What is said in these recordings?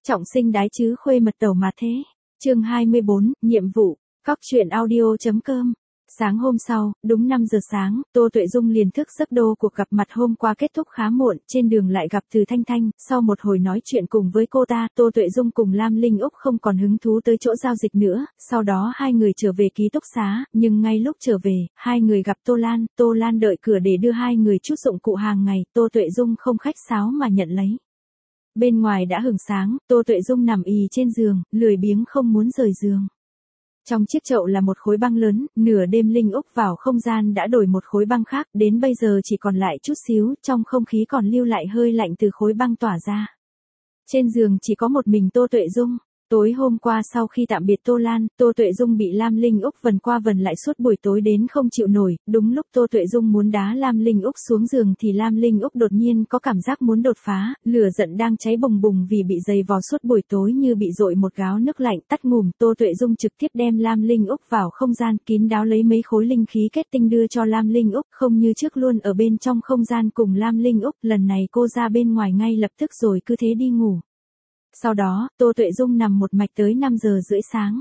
Trọng sinh đái chứ khuê mật tẩu mà thế. Chương 24, nhiệm vụ. Cóc truyện audio.com. Sáng hôm sau, đúng 5 giờ sáng, Tô Tuệ Dung liền thức giấc. Cuộc gặp mặt hôm qua kết thúc khá muộn, trên đường lại gặp Từ Thanh Thanh. Sau một hồi nói chuyện cùng với cô ta, Tô Tuệ Dung cùng Lam Linh Úc không còn hứng thú tới chỗ giao dịch nữa. Sau đó hai người trở về ký túc xá, nhưng ngay lúc trở về, hai người gặp Tô Lan đợi cửa để đưa hai người chút dụng cụ hàng ngày. Tô Tuệ Dung không khách sáo mà nhận lấy. Bên ngoài đã hửng sáng, Tô Tuệ Dung nằm ì trên giường, lười biếng không muốn rời giường. Trong chiếc chậu là một khối băng lớn, nửa đêm Linh Úc vào không gian đã đổi một khối băng khác, đến bây giờ chỉ còn lại chút xíu, trong không khí còn lưu lại hơi lạnh từ khối băng tỏa ra. Trên giường chỉ có một mình Tô Tuệ Dung. Tối hôm qua sau khi tạm biệt Tô Lan, Tô Tuệ Dung bị Lam Linh Úc vần qua vần lại suốt buổi tối đến không chịu nổi. Đúng lúc Tô Tuệ Dung muốn đá Lam Linh Úc xuống giường thì Lam Linh Úc đột nhiên có cảm giác muốn đột phá, lửa giận đang cháy bùng bùng vì bị giày vò suốt buổi tối như bị dội một gáo nước lạnh tắt ngùm. Tô Tuệ Dung trực tiếp đem Lam Linh Úc vào không gian kín đáo lấy mấy khối linh khí kết tinh đưa cho Lam Linh Úc, không như trước luôn ở bên trong không gian cùng Lam Linh Úc, lần này cô ra bên ngoài ngay lập tức rồi cứ thế đi ngủ. Sau đó, Tô Tuệ Dung nằm một mạch tới 5 giờ rưỡi sáng.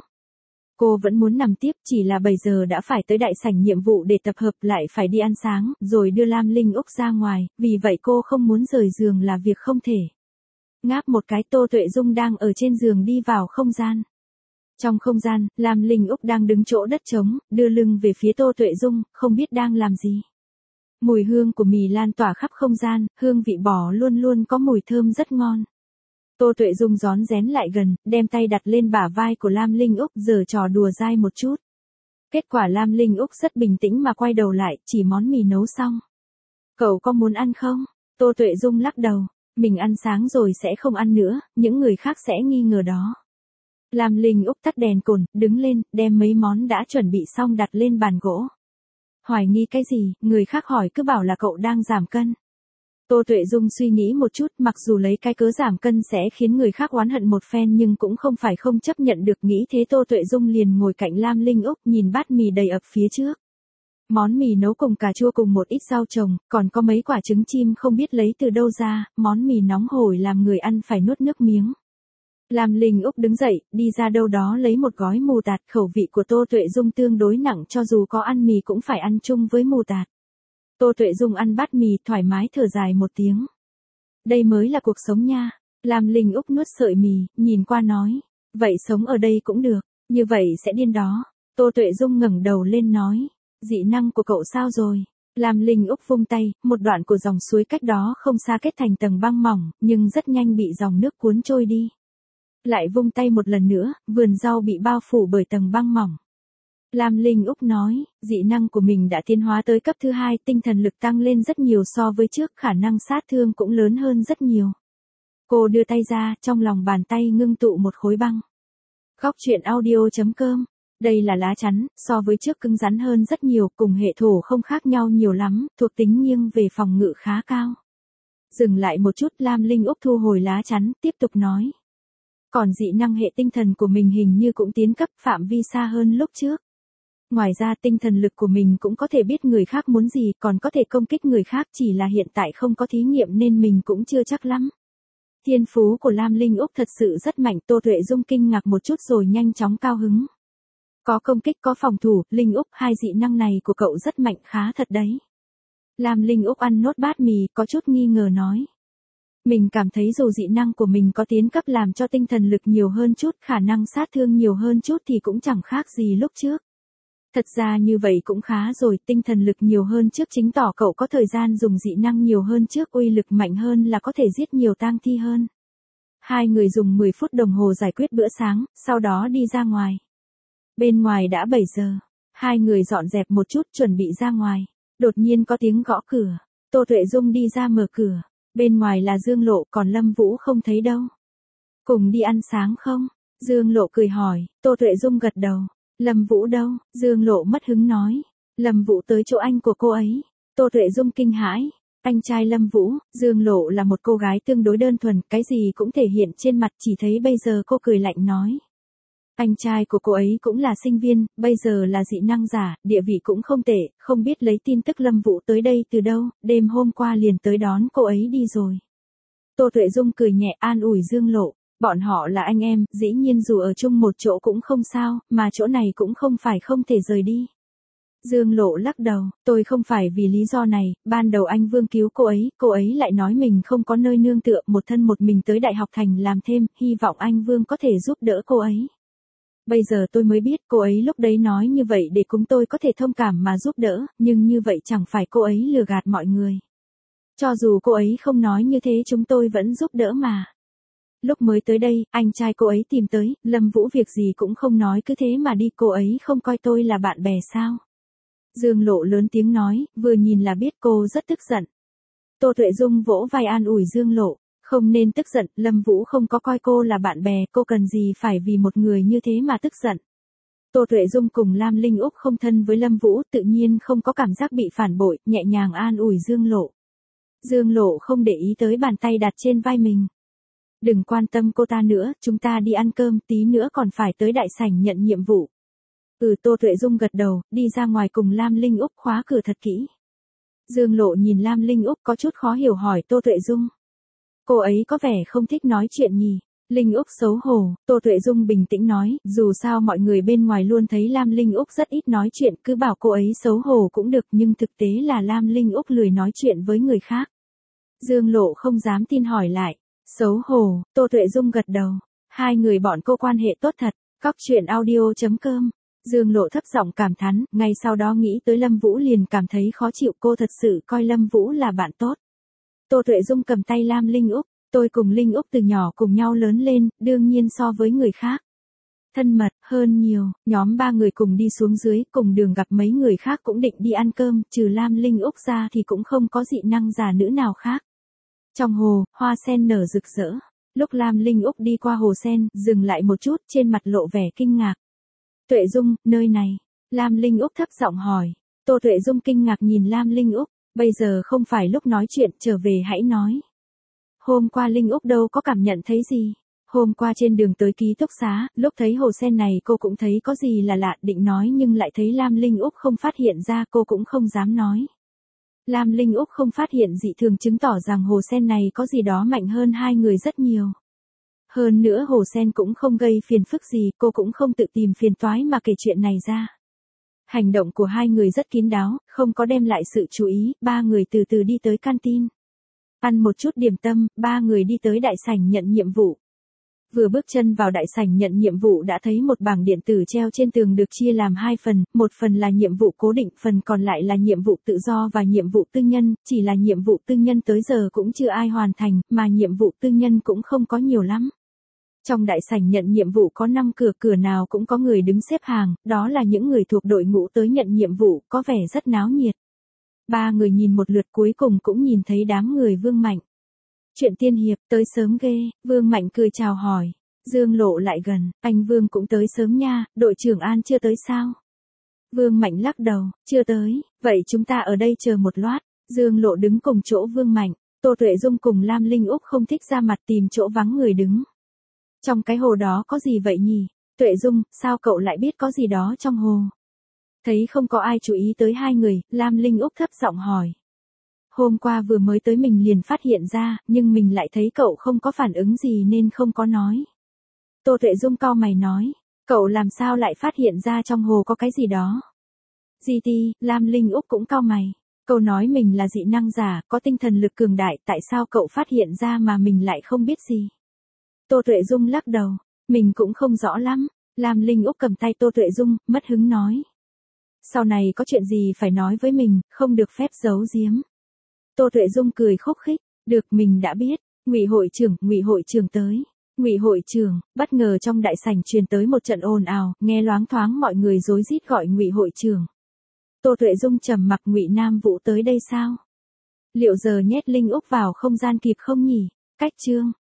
Cô vẫn muốn nằm tiếp, chỉ là 7 giờ đã phải tới đại sảnh nhiệm vụ để tập hợp, lại phải đi ăn sáng, rồi đưa Lam Linh Úc ra ngoài, vì vậy cô không muốn rời giường là việc không thể. Ngáp một cái, Tô Tuệ Dung đang ở trên giường đi vào không gian. Trong không gian, Lam Linh Úc đang đứng chỗ đất trống, đưa lưng về phía Tô Tuệ Dung, không biết đang làm gì. Mùi hương của mì lan tỏa khắp không gian, hương vị bò luôn luôn có mùi thơm rất ngon. Tô Tuệ Dung rón rén lại gần, đem tay đặt lên bả vai của Lam Linh Úc, giở trò đùa dai một chút. Kết quả Lam Linh Úc rất bình tĩnh mà quay đầu lại, chỉ món mì nấu xong. Cậu có muốn ăn không? Tô Tuệ Dung lắc đầu, mình ăn sáng rồi sẽ không ăn nữa, những người khác sẽ nghi ngờ đó. Lam Linh Úc tắt đèn cồn, đứng lên, đem mấy món đã chuẩn bị xong đặt lên bàn gỗ. Hoài nghi cái gì, người khác hỏi cứ bảo là cậu đang giảm cân. Tô Tuệ Dung suy nghĩ một chút, mặc dù lấy cái cớ giảm cân sẽ khiến người khác oán hận một phen nhưng cũng không phải không chấp nhận được, nghĩ thế Tô Tuệ Dung liền ngồi cạnh Lam Linh Úc nhìn bát mì đầy ập phía trước. Món mì nấu cùng cà chua cùng một ít rau trồng, còn có mấy quả trứng chim không biết lấy từ đâu ra, món mì nóng hổi làm người ăn phải nuốt nước miếng. Lam Linh Úc đứng dậy, đi ra đâu đó lấy một gói mù tạt, khẩu vị của Tô Tuệ Dung tương đối nặng, cho dù có ăn mì cũng phải ăn chung với mù tạt. Tô Tuệ Dung ăn bát mì thoải mái thở dài một tiếng. Đây mới là cuộc sống nha. Lam Linh Úc nuốt sợi mì, nhìn qua nói. Vậy sống ở đây cũng được, như vậy sẽ điên đó. Tô Tuệ Dung ngẩng đầu lên nói. Dị năng của cậu sao rồi? Lam Linh Úc vung tay, một đoạn của dòng suối cách đó không xa kết thành tầng băng mỏng, nhưng rất nhanh bị dòng nước cuốn trôi đi. Lại vung tay một lần nữa, vườn rau bị bao phủ bởi tầng băng mỏng. Lam Linh Úc nói, dị năng của mình đã tiến hóa tới cấp thứ 2, tinh thần lực tăng lên rất nhiều so với trước, khả năng sát thương cũng lớn hơn rất nhiều. Cô đưa tay ra, trong lòng bàn tay ngưng tụ một khối băng. Cóc truyện audio.com. Đây là lá chắn, so với trước cứng rắn hơn rất nhiều, cùng hệ thổ không khác nhau nhiều lắm, thuộc tính nghiêng về phòng ngự khá cao. Dừng lại một chút, Lam Linh Úc thu hồi lá chắn, tiếp tục nói. Còn dị năng hệ tinh thần của mình hình như cũng tiến cấp, phạm vi xa hơn lúc trước. Ngoài ra tinh thần lực của mình cũng có thể biết người khác muốn gì, còn có thể công kích người khác, chỉ là hiện tại không có thí nghiệm nên mình cũng chưa chắc lắm. Thiên phú của Lam Linh Úc thật sự rất mạnh, Tô Tuệ Dung kinh ngạc một chút rồi nhanh chóng cao hứng. Có công kích có phòng thủ, Linh Úc, hai dị năng này của cậu rất mạnh, khá thật đấy. Lam Linh Úc ăn nốt bát mì, có chút nghi ngờ nói. Mình cảm thấy dù dị năng của mình có tiến cấp làm cho tinh thần lực nhiều hơn chút, khả năng sát thương nhiều hơn chút thì cũng chẳng khác gì lúc trước. Thật ra như vậy cũng khá rồi, tinh thần lực nhiều hơn trước chính tỏ cậu có thời gian dùng dị năng nhiều hơn trước, uy lực mạnh hơn là có thể giết nhiều tang thi hơn. Hai người dùng 10 phút đồng hồ giải quyết bữa sáng, sau đó đi ra ngoài. Bên ngoài đã 7 giờ, hai người dọn dẹp một chút chuẩn bị ra ngoài. Đột nhiên có tiếng gõ cửa, Tô Tuệ Dung đi ra mở cửa, bên ngoài là Dương Lộ, còn Lâm Vũ không thấy đâu. Cùng đi ăn sáng không? Dương Lộ cười hỏi, Tô Tuệ Dung gật đầu. Lâm Vũ đâu? Dương Lộ mất hứng nói. Lâm Vũ tới chỗ anh của cô ấy. Tô Tuệ Dung kinh hãi. Anh trai Lâm Vũ. Dương Lộ là một cô gái tương đối đơn thuần, cái gì cũng thể hiện trên mặt, chỉ thấy bây giờ cô cười lạnh nói. Anh trai của cô ấy cũng là sinh viên, bây giờ là dị năng giả, địa vị cũng không tệ, không biết lấy tin tức Lâm Vũ tới đây từ đâu, đêm hôm qua liền tới đón cô ấy đi rồi. Tô Tuệ Dung cười nhẹ an ủi Dương Lộ. Bọn họ là anh em, dĩ nhiên dù ở chung một chỗ cũng không sao, mà chỗ này cũng không phải không thể rời đi. Dương Lộ lắc đầu, tôi không phải vì lý do này, ban đầu anh Vương cứu cô ấy lại nói mình không có nơi nương tựa, một thân một mình tới Đại học Thành làm thêm, hy vọng anh Vương có thể giúp đỡ cô ấy. Bây giờ tôi mới biết cô ấy lúc đấy nói như vậy để chúng tôi có thể thông cảm mà giúp đỡ, nhưng như vậy chẳng phải cô ấy lừa gạt mọi người. Cho dù cô ấy không nói như thế chúng tôi vẫn giúp đỡ mà. Lúc mới tới đây, anh trai cô ấy tìm tới, Lâm Vũ việc gì cũng không nói cứ thế mà đi, cô ấy không coi tôi là bạn bè sao? Dương Lộ lớn tiếng nói, vừa nhìn là biết cô rất tức giận. Tô Tuệ Dung vỗ vai an ủi Dương Lộ, không nên tức giận, Lâm Vũ không có coi cô là bạn bè, cô cần gì phải vì một người như thế mà tức giận. Tô Tuệ Dung cùng Lam Linh Úc không thân với Lâm Vũ, tự nhiên không có cảm giác bị phản bội, nhẹ nhàng an ủi Dương Lộ. Dương Lộ không để ý tới bàn tay đặt trên vai mình. Đừng quan tâm cô ta nữa, chúng ta đi ăn cơm, tí nữa còn phải tới đại sảnh nhận nhiệm vụ. Tô Tuệ Dung gật đầu, đi ra ngoài cùng Lam Linh Úc khóa cửa thật kỹ. Dương Lộ nhìn Lam Linh Úc có chút khó hiểu hỏi Tô Tuệ Dung. Cô ấy có vẻ không thích nói chuyện nhỉ? Linh Úc xấu hổ, Tô Tuệ Dung bình tĩnh nói, dù sao mọi người bên ngoài luôn thấy Lam Linh Úc rất ít nói chuyện, cứ bảo cô ấy xấu hổ cũng được, nhưng thực tế là Lam Linh Úc lười nói chuyện với người khác. Dương Lộ không dám tin hỏi lại. Xấu hổ, Tô Tuệ Dung gật đầu. Hai người bọn cô quan hệ tốt thật. Cóc truyện audio.com. Dương Lộ thấp giọng cảm thán, ngay sau đó nghĩ tới Lâm Vũ liền cảm thấy khó chịu, cô thật sự coi Lâm Vũ là bạn tốt. Tô Tuệ Dung cầm tay Lam Linh Úc, tôi cùng Linh Úc từ nhỏ cùng nhau lớn lên, đương nhiên so với người khác thân mật hơn nhiều, nhóm ba người cùng đi xuống dưới, cùng đường gặp mấy người khác cũng định đi ăn cơm, trừ Lam Linh Úc ra thì cũng không có dị năng giả nữ nào khác. Trong hồ, hoa sen nở rực rỡ. Lúc Lam Linh Úc đi qua hồ sen, dừng lại một chút, trên mặt lộ vẻ kinh ngạc. Tuệ Dung, nơi này. Lam Linh Úc thấp giọng hỏi. Tô Tuệ Dung kinh ngạc nhìn Lam Linh Úc. Bây giờ không phải lúc nói chuyện, trở về hãy nói. Hôm qua Linh Úc đâu có cảm nhận thấy gì. Hôm qua trên đường tới ký túc xá, lúc thấy hồ sen này cô cũng thấy có gì là lạ, định nói nhưng lại thấy Lam Linh Úc không phát hiện ra, cô cũng không dám nói. Lam Linh Úc không phát hiện dị thường chứng tỏ rằng hồ sen này có gì đó mạnh hơn hai người rất nhiều. Hơn nữa hồ sen cũng không gây phiền phức gì, cô cũng không tự tìm phiền toái mà kể chuyện này ra. Hành động của hai người rất kín đáo, không có đem lại sự chú ý, ba người từ từ đi tới canteen. Ăn một chút điểm tâm, ba người đi tới đại sảnh nhận nhiệm vụ. Vừa bước chân vào đại sảnh nhận nhiệm vụ đã thấy một bảng điện tử treo trên tường được chia làm hai phần, một phần là nhiệm vụ cố định, phần còn lại là nhiệm vụ tự do và nhiệm vụ tư nhân, chỉ là nhiệm vụ tư nhân tới giờ cũng chưa ai hoàn thành, mà nhiệm vụ tư nhân cũng không có nhiều lắm. Trong đại sảnh nhận nhiệm vụ có 5 cửa, cửa nào cũng có người đứng xếp hàng, đó là những người thuộc đội ngũ tới nhận nhiệm vụ, có vẻ rất náo nhiệt. Ba người nhìn một lượt cuối cùng cũng nhìn thấy đám người Vương Mạnh. Chuyện tiên hiệp, tới sớm ghê, Vương Mạnh cười chào hỏi. Dương Lộ lại gần, anh Vương cũng tới sớm nha, đội trưởng An chưa tới sao? Vương Mạnh lắc đầu, chưa tới, vậy chúng ta ở đây chờ một lát. Dương Lộ đứng cùng chỗ Vương Mạnh, Tô Tuệ Dung cùng Lam Linh Úc không thích ra mặt tìm chỗ vắng người đứng. Trong cái hồ đó có gì vậy nhỉ? Tuệ Dung, sao cậu lại biết có gì đó trong hồ? Thấy không có ai chú ý tới hai người, Lam Linh Úc thấp giọng hỏi. Hôm qua vừa mới tới mình liền phát hiện ra, nhưng mình lại thấy cậu không có phản ứng gì nên không có nói. Tô Tuệ Dung cau mày nói, cậu làm sao lại phát hiện ra trong hồ có cái gì đó? GT, Lam Linh Úc cũng cau mày. Cậu nói mình là dị năng giả, có tinh thần lực cường đại, tại sao cậu phát hiện ra mà mình lại không biết gì? Tô Tuệ Dung lắc đầu, mình cũng không rõ lắm. Lam Linh Úc cầm tay Tô Tuệ Dung, mất hứng nói. Sau này có chuyện gì phải nói với mình, không được phép giấu giếm. Tô Tuệ Dung cười khúc khích, được mình đã biết. Ngụy hội trưởng tới. Ngụy hội trưởng, bất ngờ trong đại sảnh truyền tới một trận ồn ào, nghe loáng thoáng mọi người rối rít gọi Ngụy hội trưởng. Tô Tuệ Dung trầm mặc, Ngụy Nam Vũ tới đây sao? Liệu giờ nhét Linh Úc vào không gian kịp không nhỉ? Cách chương